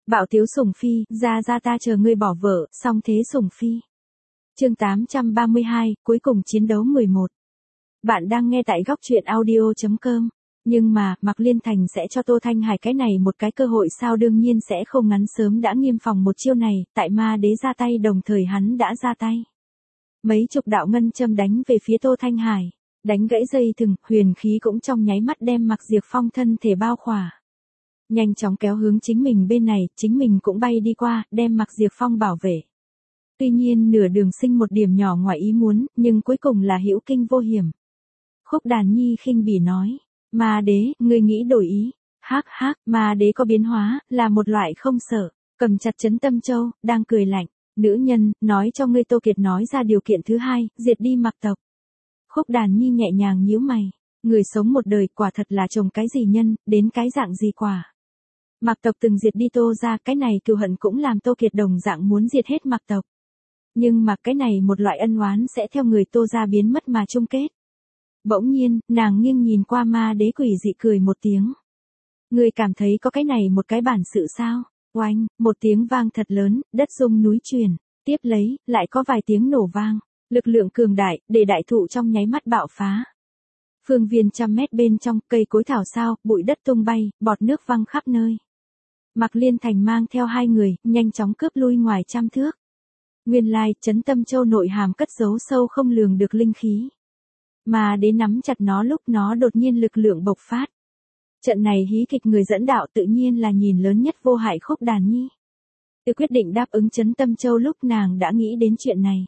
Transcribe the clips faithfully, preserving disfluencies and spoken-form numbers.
Bạo tiếu sủng phi, ra ra ta chờ ngươi bỏ vợ, xong thế sủng phi. Chương tám trăm ba mươi hai, cuối cùng chiến đấu mười một. Bạn đang nghe tại góc truyện audio chấm com. Nhưng mà, Mạc Liên Thành sẽ cho Tô Thanh Hải cái này một cái cơ hội sao? Đương nhiên sẽ không. Ngắn sớm đã nghiêm phòng một chiêu này, tại ma đế ra tay đồng thời hắn đã ra tay. Mấy chục đạo ngân châm đánh về phía Tô Thanh Hải, đánh gãy dây thừng, huyền khí cũng trong nháy mắt đem Mạc Diệp Phong thân thể bao khỏa. Nhanh chóng kéo hướng chính mình bên này, chính mình cũng bay đi qua, đem Mạc Diệp Phong bảo vệ. Tuy nhiên nửa đường sinh một điểm nhỏ ngoài ý muốn, nhưng cuối cùng là hữu kinh vô hiểm. Khúc Đàn Nhi khinh bỉ nói, ma đế, ngươi nghĩ đổi ý. Hắc hắc, ma đế có biến hóa, là một loại không sợ, cầm chặt Trấn Tâm Châu, đang cười lạnh. Nữ nhân, nói cho ngươi Tô Kiệt nói ra điều kiện thứ hai, diệt đi Mạc tộc. Khúc Đàn Nhi nhẹ nhàng nhíu mày, người sống một đời quả thật là trồng cái gì nhân, đến cái dạng gì quả. Mạc tộc từng diệt đi Tô ra, cái này cừu hận cũng làm Tô Kiệt đồng dạng muốn diệt hết Mạc tộc. Nhưng mà cái này một loại ân oán sẽ theo người Tô ra biến mất mà chung kết. Bỗng nhiên, nàng nghiêng nhìn qua ma đế quỷ dị cười một tiếng. Ngươi cảm thấy có cái này một cái bản sự sao? Oanh, một tiếng vang thật lớn, đất rung núi chuyển, tiếp lấy, lại có vài tiếng nổ vang, lực lượng cường đại, để đại thụ trong nháy mắt bạo phá. Phương viên trăm mét bên trong, cây cối thảo sao, bụi đất tung bay, bọt nước văng khắp nơi. Mạc Liên Thành mang theo hai người, nhanh chóng cướp lui ngoài trăm thước. Nguyên lai, Trấn Tâm Châu nội hàm cất giấu sâu không lường được linh khí. Mà đến nắm chặt nó lúc nó đột nhiên lực lượng bộc phát. Trận này hí kịch người dẫn đạo tự nhiên là nhìn lớn nhất vô hại Khúc Đàn Nhi. Từ quyết định đáp ứng Trấn Tâm Châu lúc nàng đã nghĩ đến chuyện này.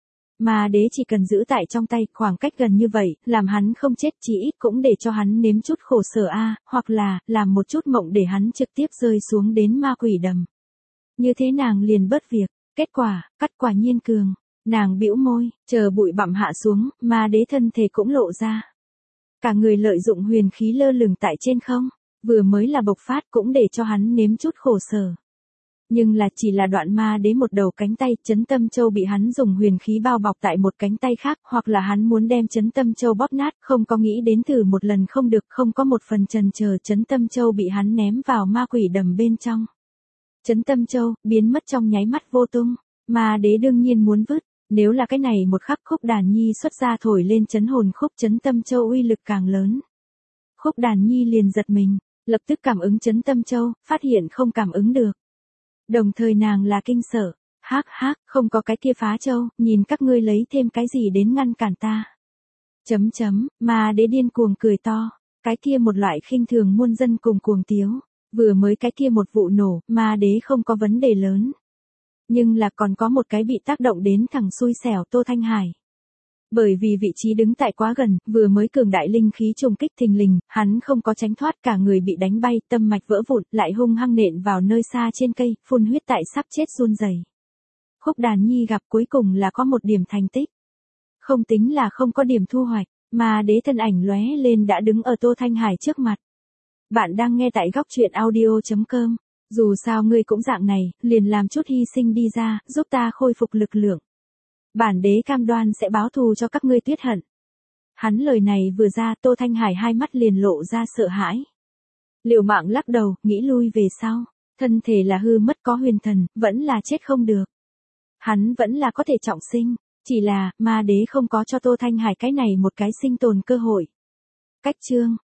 Mà đế chỉ cần giữ tại trong tay khoảng cách gần như vậy, làm hắn không chết chí ít cũng để cho hắn nếm chút khổ sở a, hoặc là, làm một chút mộng để hắn trực tiếp rơi xuống đến ma quỷ đầm. Như thế nàng liền bớt việc, kết quả, cắt quả nhiên cường, nàng bĩu môi, chờ bụi bặm hạ xuống, ma đế thân thể cũng lộ ra. Cả người lợi dụng huyền khí lơ lửng tại trên không, vừa mới là bộc phát cũng để cho hắn nếm chút khổ sở. Nhưng là chỉ là đoạn ma đế một đầu cánh tay, Trấn Tâm Châu bị hắn dùng huyền khí bao bọc tại một cánh tay khác, hoặc là hắn muốn đem Trấn Tâm Châu bóp nát, không có nghĩ đến thử một lần không được, không có một phần chần chờ, Trấn Tâm Châu bị hắn ném vào ma quỷ đầm bên trong. Trấn Tâm Châu, biến mất trong nháy mắt vô tung, ma đế đương nhiên muốn vứt, nếu là cái này một khắc Khúc Đàn Nhi xuất ra thổi lên chấn hồn khúc Trấn Tâm Châu uy lực càng lớn. Khúc Đàn Nhi liền giật mình, lập tức cảm ứng Trấn Tâm Châu, phát hiện không cảm ứng được. Đồng thời nàng là kinh sợ, hắc hắc, không có cái kia phá châu, nhìn các ngươi lấy thêm cái gì đến ngăn cản ta. Chấm chấm, mà đế điên cuồng cười to, cái kia một loại khinh thường muôn dân cùng cuồng tiếu, vừa mới cái kia một vụ nổ, mà đế không có vấn đề lớn. Nhưng là còn có một cái bị tác động đến thằng xui xẻo Tô Thanh Hải. Bởi vì vị trí đứng tại quá gần, vừa mới cường đại linh khí trùng kích thình lình, hắn không có tránh thoát, cả người bị đánh bay, tâm mạch vỡ vụn, lại hung hăng nện vào nơi xa trên cây, phun huyết tại sắp chết run rẩy. Khúc Đàn Nhi gặp cuối cùng là có một điểm thành tích. Không tính là không có điểm thu hoạch, mà đế thân ảnh lóe lên đã đứng ở Tô Thanh Hải trước mặt. Bạn đang nghe tại góc truyện audio chấm com. Dù sao ngươi cũng dạng này, liền làm chút hy sinh đi ra, giúp ta khôi phục lực lượng. Bản đế cam đoan sẽ báo thù cho các ngươi tuyết hận. Hắn lời này vừa ra, Tô Thanh Hải hai mắt liền lộ ra sợ hãi. Liều mạng lắc đầu, nghĩ lui về sau, thân thể là hư mất có huyền thần, vẫn là chết không được. Hắn vẫn là có thể trọng sinh, chỉ là, ma đế không có cho Tô Thanh Hải cái này một cái sinh tồn cơ hội. Cách chương,